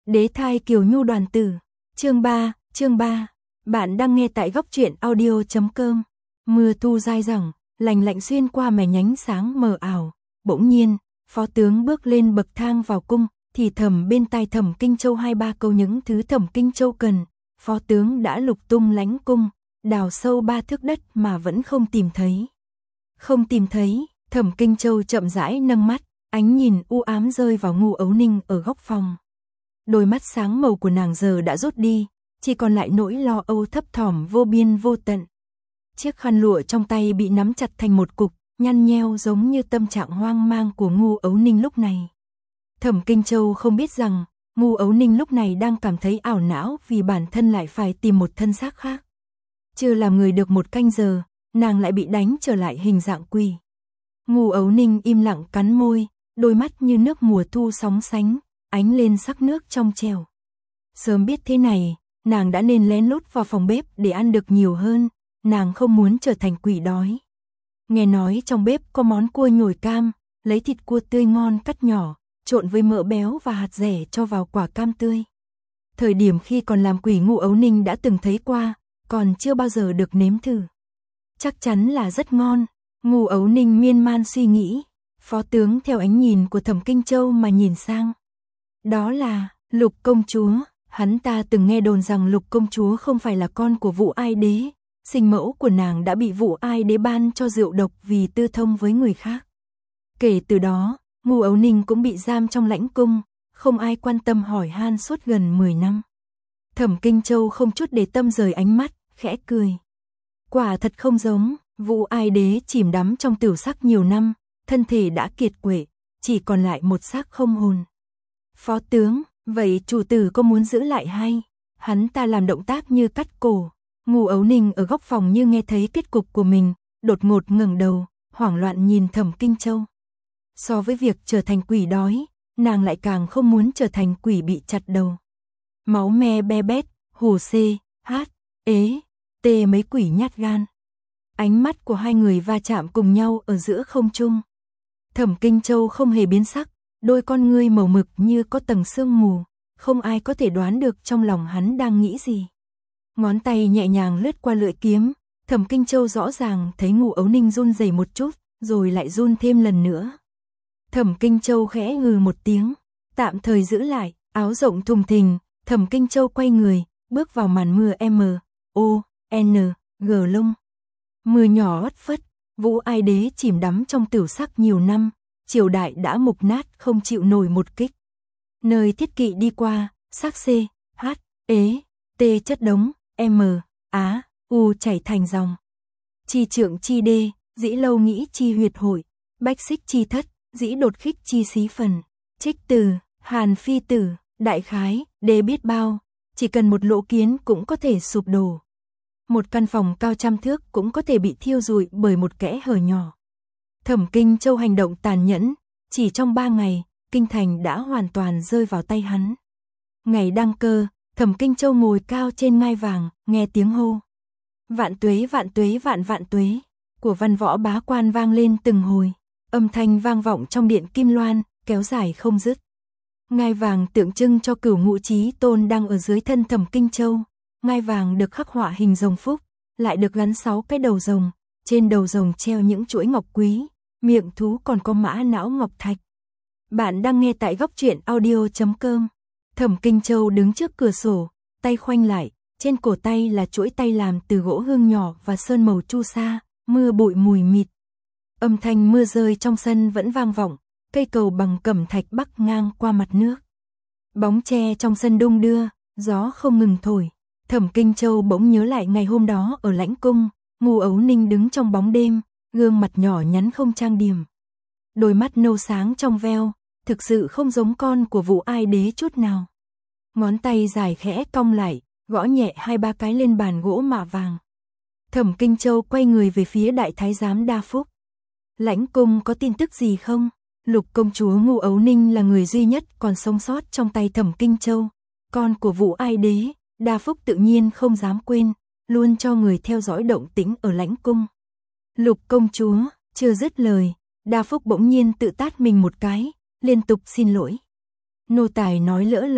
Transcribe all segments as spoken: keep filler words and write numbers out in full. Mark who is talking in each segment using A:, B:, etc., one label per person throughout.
A: Đế thai Kiều Nhu đoàn tử. Chương ba, chương ba. Bạn đang nghe tại góc truyện audio chấm com. Mưa thu dai dẳng, lành lạnh xuyên qua mẻ nhánh sáng mờ ảo. Bỗng nhiên, phó tướng bước lên bậc thang vào cung, thì thầm bên tai Thẩm Kinh Châu hai ba câu những thứ Thẩm Kinh Châu cần. Phó tướng đã lục tung lãnh cung, đào sâu ba thước đất mà vẫn không tìm thấy. Không tìm thấy, Thẩm Kinh Châu chậm rãi nâng mắt, ánh nhìn u ám rơi vào Ngu Ấu Ninh ở góc phòng. Đôi mắt sáng màu của nàng giờ đã rút đi, chỉ còn lại nỗi lo âu thấp thỏm vô biên vô tận. Chiếc khăn lụa trong tay bị nắm chặt thành một cục, nhăn nheo giống như tâm trạng hoang mang của Ngu Ấu Ninh lúc này. Thẩm Kinh Châu không biết rằng, Ngu Ấu Ninh lúc này đang cảm thấy ảo não vì bản thân lại phải tìm một thân xác khác. Chưa làm người được một canh giờ, nàng lại bị đánh trở lại hình dạng quỷ. Ngu Ấu Ninh im lặng cắn môi, đôi mắt như nước mùa thu sóng sánh, ánh lên sắc nước trong trẻo. Sớm biết thế này, nàng đã nên lén lút vào phòng bếp để ăn được nhiều hơn, nàng không muốn trở thành quỷ đói. Nghe nói trong bếp có món cua nhồi cam, lấy thịt cua tươi ngon cắt nhỏ, trộn với mỡ béo và hạt dẻ cho vào quả cam tươi. Thời điểm khi còn làm quỷ Ngu Ấu Ninh đã từng thấy qua, còn chưa bao giờ được nếm thử. Chắc chắn là rất ngon. Ngu Ấu Ninh miên man suy nghĩ, phó tướng theo ánh nhìn của Thẩm Kinh Châu mà nhìn sang. Đó là Lục công chúa, hắn ta từng nghe đồn rằng Lục công chúa không phải là con của Vũ Ai Đế, sinh mẫu của nàng đã bị Vũ Ai Đế ban cho rượu độc vì tư thông với người khác. Kể từ đó, Ngu Ấu Ninh cũng bị giam trong lãnh cung, không ai quan tâm hỏi han suốt gần mười năm. Thẩm Kinh Châu không chút để tâm rời ánh mắt, khẽ cười. Quả thật không giống. Vũ Ai Đế chìm đắm trong tửu sắc nhiều năm, thân thể đã kiệt quệ, chỉ còn lại một xác không hồn. Phó tướng, vậy chủ tử có muốn giữ lại hay? Hắn ta làm động tác như cắt cổ. Ngu Ấu Ninh ở góc phòng như nghe thấy kết cục của mình, đột ngột ngẩng đầu, hoảng loạn nhìn Thẩm Kinh Châu. So với việc trở thành quỷ đói, nàng lại càng không muốn trở thành quỷ bị chặt đầu. Máu me be bét, hù xê, hát, ế, tê mấy quỷ nhát gan. Ánh mắt của hai người va chạm cùng nhau ở giữa không trung. Thẩm Kinh Châu không hề biến sắc, đôi con ngươi màu mực như có tầng sương mù, không ai có thể đoán được trong lòng hắn đang nghĩ gì. Ngón tay nhẹ nhàng lướt qua lưỡi kiếm, Thẩm Kinh Châu rõ ràng thấy Ngu Ấu Ninh run rẩy một chút, rồi lại run thêm lần nữa. Thẩm Kinh Châu khẽ ngừ một tiếng, tạm thời giữ lại, áo rộng thùng thình, Thẩm Kinh Châu quay người, bước vào màn mưa M, O, N, G lông. Mưa nhỏ ất phất, Vũ Ai Đế chìm đắm trong tửu sắc nhiều năm, triều đại đã mục nát không chịu nổi một kích. Nơi thiết kỵ đi qua, sắc C, H, ế, T chất đống, M, Á, U chảy thành dòng. Chi trượng chi đê, dĩ lâu nghĩ chi huyệt hội, bách xích chi thất, dĩ đột khích chi xí phần. Trích từ, Hàn Phi tử, đại khái, đê biết bao, chỉ cần một lỗ kiến cũng có thể sụp đổ. Một căn phòng cao trăm thước cũng có thể bị thiêu rụi bởi một kẽ hở nhỏ. Thẩm Kinh Châu hành động tàn nhẫn, chỉ trong ba ngày, kinh thành đã hoàn toàn rơi vào tay hắn. Ngày đăng cơ, Thẩm Kinh Châu ngồi cao trên ngai vàng, nghe tiếng hô. Vạn tuế vạn tuế vạn vạn tuế, của văn võ bá quan vang lên từng hồi, âm thanh vang vọng trong điện Kim Loan, kéo dài không dứt. Ngai vàng tượng trưng cho Cửu Ngũ Chí Tôn đang ở dưới thân Thẩm Kinh Châu. Ngai vàng được khắc họa hình rồng phúc, lại được gắn sáu cái đầu rồng, trên đầu rồng treo những chuỗi ngọc quý, miệng thú còn có mã não ngọc thạch. Bạn đang nghe tại góc truyện audio chấm com. Thẩm Kinh Châu đứng trước cửa sổ, tay khoanh lại, trên cổ tay là chuỗi tay làm từ gỗ hương nhỏ và sơn màu chu sa, mưa bụi mùi mịt. Âm thanh mưa rơi trong sân vẫn vang vọng, cây cầu bằng cẩm thạch bắc ngang qua mặt nước. Bóng tre trong sân đung đưa, gió không ngừng thổi. Thẩm Kinh Châu bỗng nhớ lại ngày hôm đó ở lãnh cung, Ngu Ấu Ninh đứng trong bóng đêm, gương mặt nhỏ nhắn không trang điểm. Đôi mắt nâu sáng trong veo, thực sự không giống con của Vũ Ai Đế chút nào. Ngón tay dài khẽ cong lại, gõ nhẹ hai ba cái lên bàn gỗ mạ vàng. Thẩm Kinh Châu quay người về phía đại thái giám Đa Phúc. Lãnh cung có tin tức gì không? Lục công chúa Ngu Ấu Ninh là người duy nhất còn sống sót trong tay Thẩm Kinh Châu, con của Vũ Ai Đế. Đa Phúc tự nhiên không dám quên, luôn cho người theo dõi động tĩnh ở lãnh cung. Lục công chúa, chưa dứt lời, Đa Phúc bỗng nhiên tự tát mình một cái, liên tục xin lỗi. Nô tài nói lỡ lời,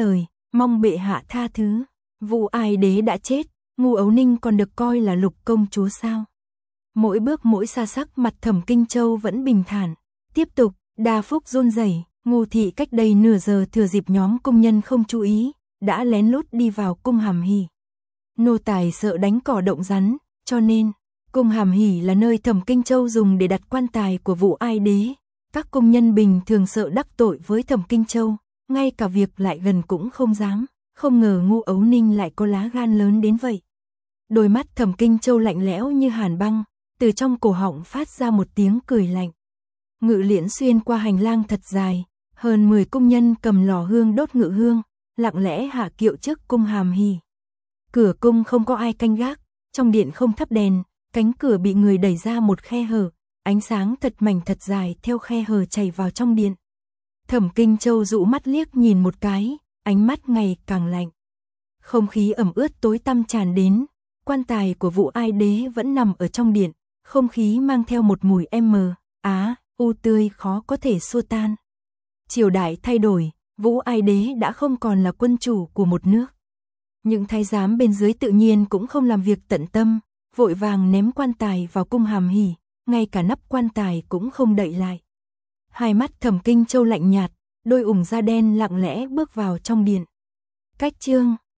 A: mong bệ hạ tha thứ. Vũ Ai Đế đã chết, Ngu Ấu Ninh còn được coi là lục công chúa sao? Mỗi bước mỗi xa sắc mặt Thẩm Kinh Châu vẫn bình thản. Tiếp tục, đa phúc run rẩy, Ngu thị cách đây nửa giờ thừa dịp nhóm công nhân không chú ý, đã lén lút đi vào cung Hàm Hỉ. Nô tài sợ đánh cỏ động rắn, cho nên, cung Hàm Hỉ là nơi Thẩm Kinh Châu dùng để đặt quan tài của Vũ Ai Đế. Các công nhân bình thường sợ đắc tội với Thẩm Kinh Châu, ngay cả việc lại gần cũng không dám, không ngờ Ngu Ấu Ninh lại có lá gan lớn đến vậy. Đôi mắt Thẩm Kinh Châu lạnh lẽo như hàn băng, từ trong cổ họng phát ra một tiếng cười lạnh. Ngự liễn xuyên qua hành lang thật dài, hơn mười công nhân cầm lò hương đốt ngự hương, lặng lẽ hạ kiệu trước cung Hàm Hỉ. Cửa cung không có ai canh gác, trong điện không thắp đèn, cánh cửa bị người đẩy ra một khe hở, ánh sáng thật mảnh thật dài theo khe hở chảy vào trong điện. Thẩm Kinh Châu dụ mắt liếc nhìn một cái, ánh mắt ngày càng lạnh. Không khí ẩm ướt tối tăm tràn đến, quan tài của Vũ Ai Đế vẫn nằm ở trong điện, không khí mang theo một mùi m, á, u tươi khó có thể xua tan. Triều đại thay đổi, Vũ Ai Đế đã không còn là quân chủ của một nước. Những thái giám bên dưới tự nhiên cũng không làm việc tận tâm, vội vàng ném quan tài vào cung Hàm Hỉ, ngay cả nắp quan tài cũng không đậy lại. Hai mắt Thẩm Kinh Châu lạnh nhạt, đôi ủng da đen lặng lẽ bước vào trong điện. Cách chương